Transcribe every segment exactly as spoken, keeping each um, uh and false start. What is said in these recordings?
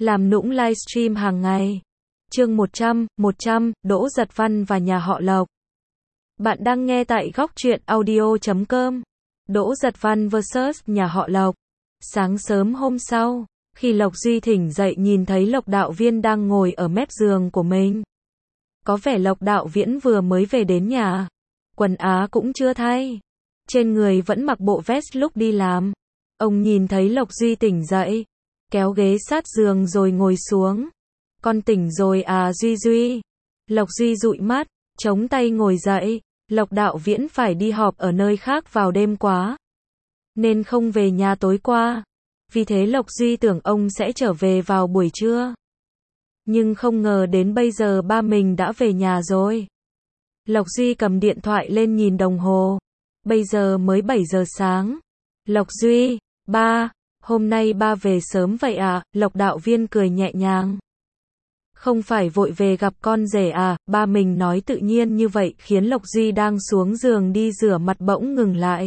Làm nũng livestream hàng ngày. Chương một trăm, một trăm, Đỗ Giật Văn và nhà họ Lộc. Bạn đang nghe tại góc truyện audio chấm com. Đỗ Giật Văn versus nhà họ Lộc. Sáng sớm hôm sau, khi Lộc Duy thỉnh dậy nhìn thấy Lộc Đạo Viên đang ngồi ở mép giường của mình. Có vẻ Lộc Đạo Viễn vừa mới về đến nhà. Quần áo cũng chưa thay. Trên người vẫn mặc bộ vest lúc đi làm. Ông nhìn thấy Lộc Duy tỉnh dậy, kéo ghế sát giường rồi ngồi xuống. Con tỉnh rồi à Duy Duy? Lộc Duy dụi mắt, chống tay ngồi dậy. Lộc Đạo Viễn phải đi họp ở nơi khác vào đêm quá, nên không về nhà tối qua. Vì thế Lộc Duy tưởng ông sẽ trở về vào buổi trưa. Nhưng không ngờ đến bây giờ ba mình đã về nhà rồi. Lộc Duy cầm điện thoại lên nhìn đồng hồ. Bây giờ mới bảy giờ sáng. Lộc Duy, ba, hôm nay ba về sớm vậy à? Lộc Đạo Viên cười nhẹ nhàng. Không phải vội về gặp con rể à? Ba mình nói tự nhiên như vậy khiến Lộc Duy đang xuống giường đi rửa mặt bỗng ngừng lại.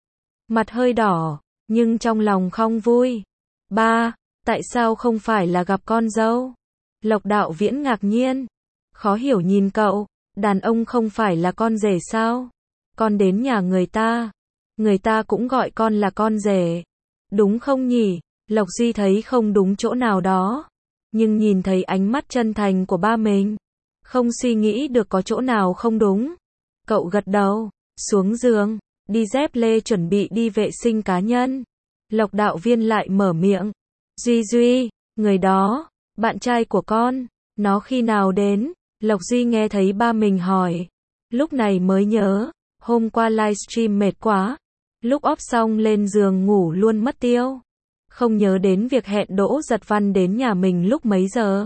Mặt hơi đỏ, nhưng trong lòng không vui. Ba, tại sao không phải là gặp con dâu? Lộc Đạo Viễn ngạc nhiên, khó hiểu nhìn cậu. Đàn ông không phải là con rể sao? Con đến nhà người ta, người ta cũng gọi con là con rể. Đúng không nhỉ? Lộc Duy thấy không đúng chỗ nào đó. Nhưng nhìn thấy ánh mắt chân thành của ba mình, không suy nghĩ được có chỗ nào không đúng. Cậu gật đầu, xuống giường, đi dép lê chuẩn bị đi vệ sinh cá nhân. Lộc Đạo Viên lại mở miệng. Duy Duy, người đó, bạn trai của con, nó khi nào đến? Lộc Duy nghe thấy ba mình hỏi. Lúc này mới nhớ, hôm qua livestream mệt quá. Lúc off xong lên giường ngủ luôn mất tiêu. Không nhớ đến việc hẹn Đỗ Giật Văn đến nhà mình lúc mấy giờ.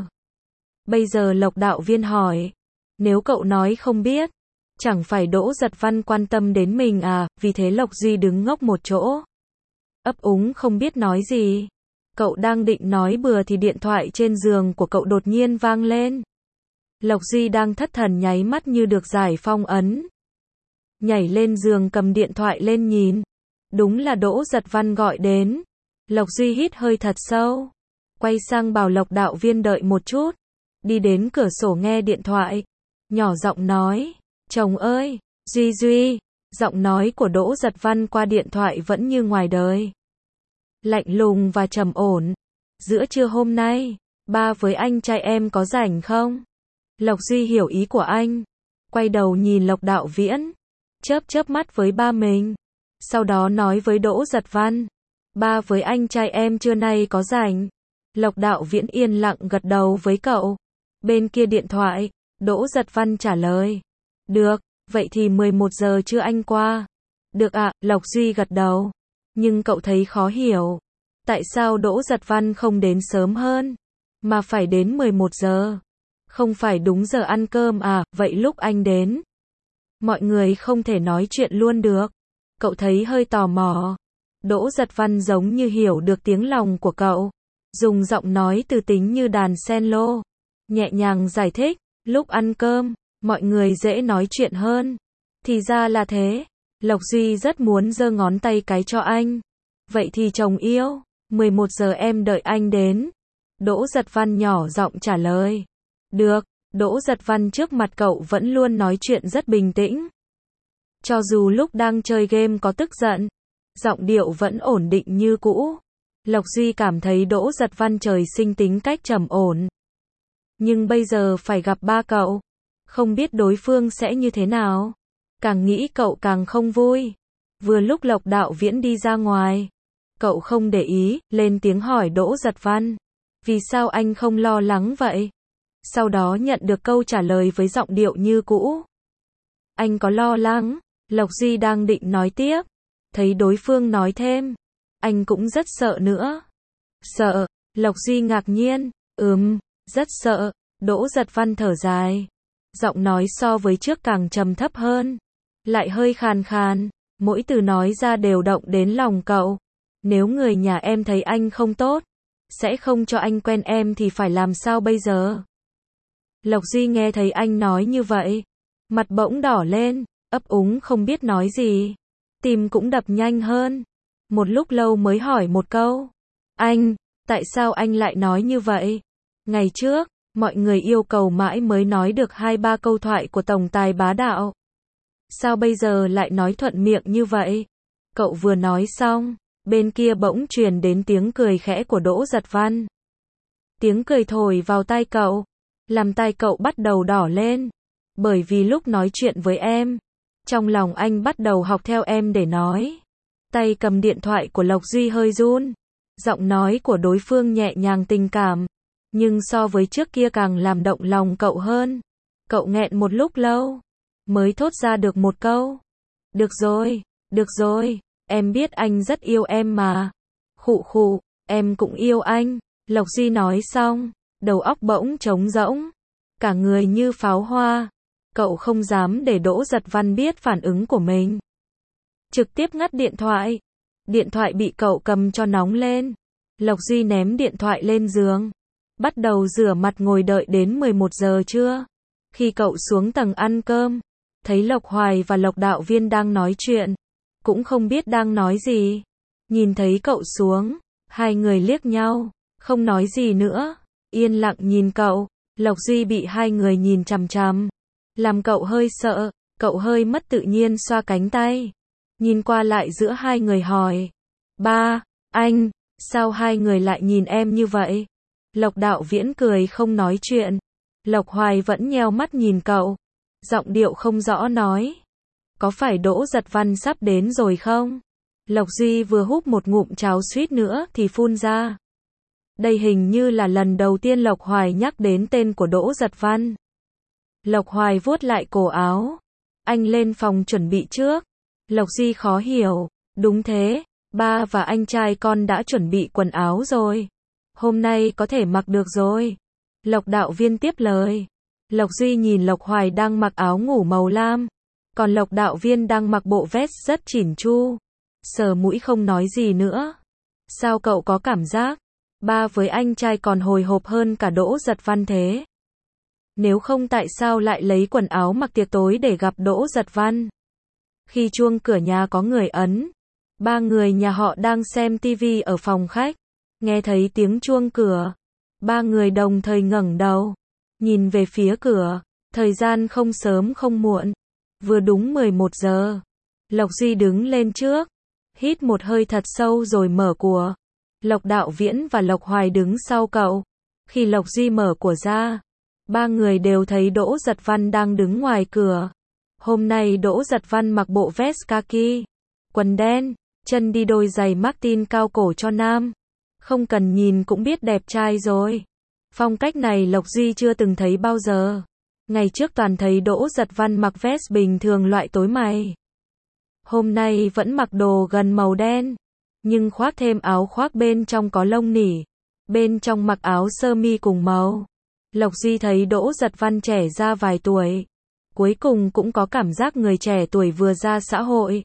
Bây giờ Lộc Đạo Viên hỏi. Nếu cậu nói không biết, chẳng phải Đỗ Giật Văn quan tâm đến mình à? Vì thế Lộc Duy đứng ngốc một chỗ, ấp úng không biết nói gì. Cậu đang định nói bừa thì điện thoại trên giường của cậu đột nhiên vang lên. Lộc Duy đang thất thần nháy mắt như được giải phong ấn. Nhảy lên giường cầm điện thoại lên nhìn. Đúng là Đỗ Giật Văn gọi đến. Lộc Duy hít hơi thật sâu, quay sang bảo Lộc Đạo Viên đợi một chút. Đi đến cửa sổ nghe điện thoại, nhỏ giọng nói. Chồng ơi, Duy Duy. Giọng nói của Đỗ Giật Văn qua điện thoại vẫn như ngoài đời, lạnh lùng và trầm ổn. Giữa trưa hôm nay, ba với anh trai em có rảnh không? Lộc Duy hiểu ý của anh, quay đầu nhìn Lộc Đạo Viễn, chớp chớp mắt với ba mình. Sau đó nói với Đỗ Giật Văn. Ba với anh trai em trưa nay có rảnh. Lộc Đạo Viễn yên lặng gật đầu với cậu. Bên kia điện thoại, Đỗ Giật Văn trả lời. Được, vậy thì mười một giờ trưa anh qua. Được ạ, à, Lộc Duy gật đầu. Nhưng cậu thấy khó hiểu. Tại sao Đỗ Giật Văn không đến sớm hơn, mà phải đến mười một giờ? Không phải đúng giờ ăn cơm à? Vậy lúc anh đến, mọi người không thể nói chuyện luôn được. Cậu thấy hơi tò mò. Đỗ Giật Văn giống như hiểu được tiếng lòng của cậu, dùng giọng nói từ tính như đàn cello, nhẹ nhàng giải thích. Lúc ăn cơm, mọi người dễ nói chuyện hơn. Thì ra là thế. Lộc Duy rất muốn giơ ngón tay cái cho anh. Vậy thì chồng yêu, mười một giờ em đợi anh đến. Đỗ Giật Văn nhỏ giọng trả lời. Được. Đỗ Giật Văn trước mặt cậu vẫn luôn nói chuyện rất bình tĩnh. Cho dù lúc đang chơi game có tức giận, giọng điệu vẫn ổn định như cũ. Lộc Duy cảm thấy Đỗ Giật Văn trời sinh tính cách trầm ổn. Nhưng bây giờ phải gặp ba cậu, không biết đối phương sẽ như thế nào. Càng nghĩ cậu càng không vui. Vừa lúc Lộc Đạo Viễn đi ra ngoài, cậu không để ý, lên tiếng hỏi Đỗ Giật Văn. Vì sao anh không lo lắng vậy? Sau đó nhận được câu trả lời với giọng điệu như cũ. Anh có lo lắng? Lộc Duy đang định nói tiếp, thấy đối phương nói thêm. Anh cũng rất sợ nữa. Sợ? Lộc Duy ngạc nhiên. Ừm, rất sợ. Đỗ Giật Văn thở dài. Giọng nói so với trước càng trầm thấp hơn, lại hơi khàn khàn. Mỗi từ nói ra đều động đến lòng cậu. Nếu người nhà em thấy anh không tốt, sẽ không cho anh quen em thì phải làm sao bây giờ? Lộc Duy nghe thấy anh nói như vậy, mặt bỗng đỏ lên, ấp úng không biết nói gì. Tim cũng đập nhanh hơn. Một lúc lâu mới hỏi một câu. Anh, Tại sao anh lại nói như vậy? Ngày trước, mọi người yêu cầu mãi mới nói được hai ba câu thoại của tổng tài bá đạo. Sao bây giờ lại nói thuận miệng như vậy? Cậu vừa nói xong, bên kia bỗng truyền đến tiếng cười khẽ của Đỗ Giật Văn. Tiếng cười thổi vào tai cậu, làm tai cậu bắt đầu đỏ lên. Bởi vì lúc nói chuyện với em, trong lòng anh bắt đầu học theo em để nói. Tay cầm điện thoại của Lộc Duy hơi run. Giọng nói của đối phương nhẹ nhàng tình cảm, nhưng so với trước kia càng làm động lòng cậu hơn. Cậu nghẹn một lúc lâu, mới thốt ra được một câu. Được rồi, được rồi, em biết anh rất yêu em mà. Khụ khụ, em cũng yêu anh. Lộc Duy nói xong, đầu óc bỗng trống rỗng, cả người như pháo hoa. Cậu không dám để Đỗ Giật Văn biết phản ứng của mình. Trực tiếp ngắt điện thoại. Điện thoại bị cậu cầm cho nóng lên. Lộc Duy ném điện thoại lên giường, bắt đầu rửa mặt ngồi đợi đến mười một giờ trưa. Khi cậu xuống tầng ăn cơm, thấy Lộc Hoài và Lộc Đạo Viên đang nói chuyện, cũng không biết đang nói gì. Nhìn thấy cậu xuống, hai người liếc nhau, không nói gì nữa, yên lặng nhìn cậu. Lộc Duy bị hai người nhìn chằm chằm, làm cậu hơi sợ, cậu hơi mất tự nhiên xoa cánh tay, nhìn qua lại giữa hai người hỏi, ba, anh, sao hai người lại nhìn em như vậy? Lộc Đạo Viễn cười không nói chuyện, Lộc Hoài vẫn nheo mắt nhìn cậu, giọng điệu không rõ nói, có phải Đỗ Giật Văn sắp đến rồi không? Lộc Duy vừa húp một ngụm cháo suýt nữa thì phun ra. Đây hình như là lần đầu tiên Lộc Hoài nhắc đến tên của Đỗ Giật Văn. Lộc Hoài vuốt lại cổ áo. Anh lên phòng chuẩn bị trước. Lộc Duy khó hiểu. Đúng thế, ba và anh trai con đã chuẩn bị quần áo rồi. Hôm nay có thể mặc được rồi. Lộc Đạo Viên tiếp lời. Lộc Duy nhìn Lộc Hoài đang mặc áo ngủ màu lam. Còn Lộc Đạo Viên đang mặc bộ vest rất chỉn chu. Sờ mũi không nói gì nữa. Sao cậu có cảm giác ba với anh trai còn hồi hộp hơn cả Đỗ Giật Văn thế? Nếu không tại sao lại lấy quần áo mặc tiệc tối để gặp Đỗ Giật Văn? Khi chuông cửa nhà có người ấn, ba người nhà họ đang xem tivi ở phòng khách. Nghe thấy tiếng chuông cửa, ba người đồng thời ngẩng đầu, nhìn về phía cửa. Thời gian không sớm không muộn, vừa đúng mười một giờ. Lộc Duy đứng lên trước, hít một hơi thật sâu rồi mở của. Lộc Đạo Viễn và Lộc Hoài đứng sau cậu. Khi Lộc Duy mở của ra, ba người đều thấy Đỗ Giật Văn đang đứng ngoài cửa. Hôm nay Đỗ Giật Văn mặc bộ vest kaki, quần đen, chân đi đôi giày Martin cao cổ cho nam. Không cần nhìn cũng biết đẹp trai rồi. Phong cách này Lộc Duy chưa từng thấy bao giờ. Ngày trước toàn thấy Đỗ Giật Văn mặc vest bình thường loại tối mày. Hôm nay vẫn mặc đồ gần màu đen, nhưng khoác thêm áo khoác bên trong có lông nỉ, bên trong mặc áo sơ mi cùng màu. Lộc Duy thấy Đỗ Giật Văn trẻ ra vài tuổi, cuối cùng cũng có cảm giác người trẻ tuổi vừa ra xã hội.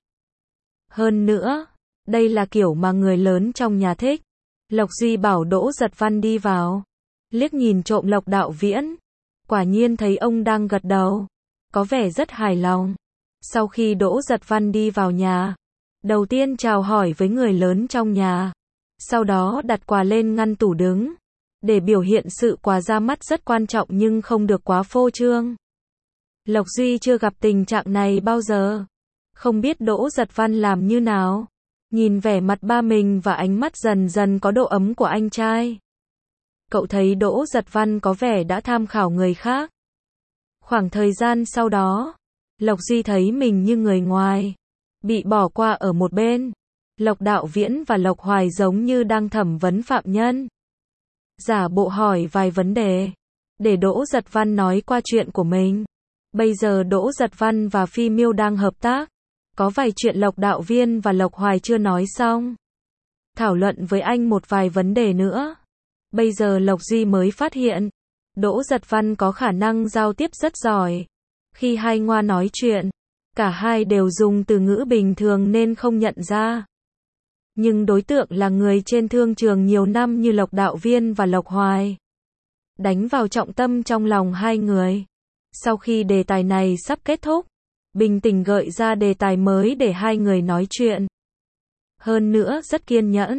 Hơn nữa, đây là kiểu mà người lớn trong nhà thích. Lộc Duy bảo Đỗ Giật Văn đi vào, liếc nhìn trộm Lộc Đạo Viễn, quả nhiên thấy ông đang gật đầu, có vẻ rất hài lòng. Sau khi Đỗ Giật Văn đi vào nhà, đầu tiên chào hỏi với người lớn trong nhà, sau đó đặt quà lên ngăn tủ đứng, để biểu hiện sự quà ra mắt rất quan trọng nhưng không được quá phô trương. Lộc Duy chưa gặp tình trạng này bao giờ, không biết Đỗ Giật Văn làm như nào. Nhìn vẻ mặt ba mình và ánh mắt dần dần có độ ấm của anh trai, cậu thấy Đỗ Giật Văn có vẻ đã tham khảo người khác. Khoảng thời gian sau đó, Lộc Duy thấy mình như người ngoài, bị bỏ qua ở một bên. Lộc Đạo Viễn và Lộc Hoài giống như đang thẩm vấn phạm nhân, giả bộ hỏi vài vấn đề, để Đỗ Giật Văn nói qua chuyện của mình. Bây giờ Đỗ Giật Văn và Phi Miêu đang hợp tác, có vài chuyện Lộc Đạo Viên và Lộc Hoài chưa nói xong. Thảo luận với anh một vài vấn đề nữa. Bây giờ Lộc Duy mới phát hiện, Đỗ Giật Văn có khả năng giao tiếp rất giỏi. Khi hai ngoa nói chuyện, cả hai đều dùng từ ngữ bình thường nên không nhận ra. Nhưng đối tượng là người trên thương trường nhiều năm như Lộc Đạo Viên và Lộc Hoài, đánh vào trọng tâm trong lòng hai người. Sau khi đề tài này sắp kết thúc, bình tĩnh gợi ra đề tài mới để hai người nói chuyện. Hơn nữa rất kiên nhẫn,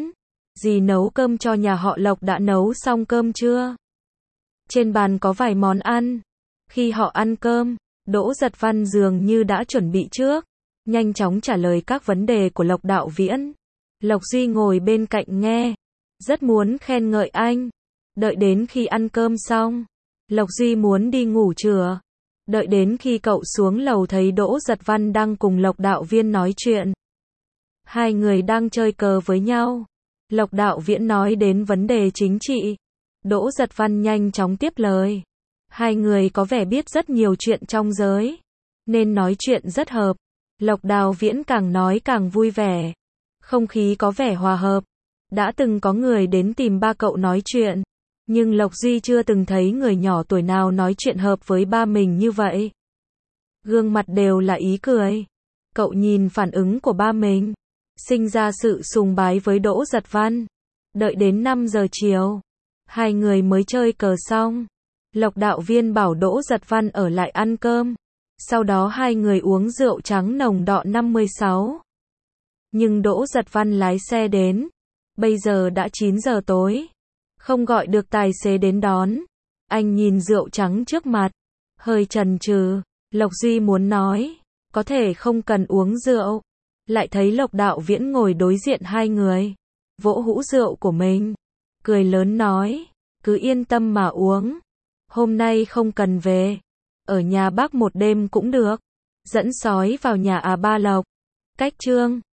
dì nấu cơm cho nhà họ Lộc đã nấu xong cơm chưa? Trên bàn có vài món ăn. Khi họ ăn cơm, Đỗ Giật Văn dường như đã chuẩn bị trước, nhanh chóng trả lời các vấn đề của Lộc Đạo Viễn. Lộc Duy ngồi bên cạnh nghe, rất muốn khen ngợi anh. Đợi đến khi ăn cơm xong, Lộc Duy muốn đi ngủ trưa. Đợi đến khi cậu xuống lầu thấy Đỗ Giật Văn đang cùng Lộc Đạo Viễn nói chuyện. Hai người đang chơi cờ với nhau. Lộc Đạo Viễn nói đến vấn đề chính trị. Đỗ Giật Văn nhanh chóng tiếp lời. Hai người có vẻ biết rất nhiều chuyện trong giới, nên nói chuyện rất hợp. Lộc Đạo Viễn càng nói càng vui vẻ. Không khí có vẻ hòa hợp. Đã từng có người đến tìm ba cậu nói chuyện, nhưng Lộc Duy chưa từng thấy người nhỏ tuổi nào nói chuyện hợp với ba mình như vậy. Gương mặt đều là ý cười. Cậu nhìn phản ứng của ba mình, sinh ra sự sùng bái với Đỗ Giật Văn. Đợi đến năm giờ chiều, hai người mới chơi cờ xong. Lộc Đạo Viên bảo Đỗ Giật Văn ở lại ăn cơm. Sau đó hai người uống rượu trắng nồng đọ năm mươi sáu. Nhưng Đỗ Giật Văn lái xe đến. Bây giờ đã chín giờ tối. Không gọi được tài xế đến đón. Anh nhìn rượu trắng trước mặt, hơi chần chừ. Lộc Duy muốn nói, có thể không cần uống rượu. Lại thấy Lộc Đạo Viễn ngồi đối diện hai người, vỗ hũ rượu của mình, cười lớn nói, cứ yên tâm mà uống. Hôm nay không cần về, ở nhà bác một đêm cũng được. Dẫn sói vào nhà à ba Lộc. Cách chương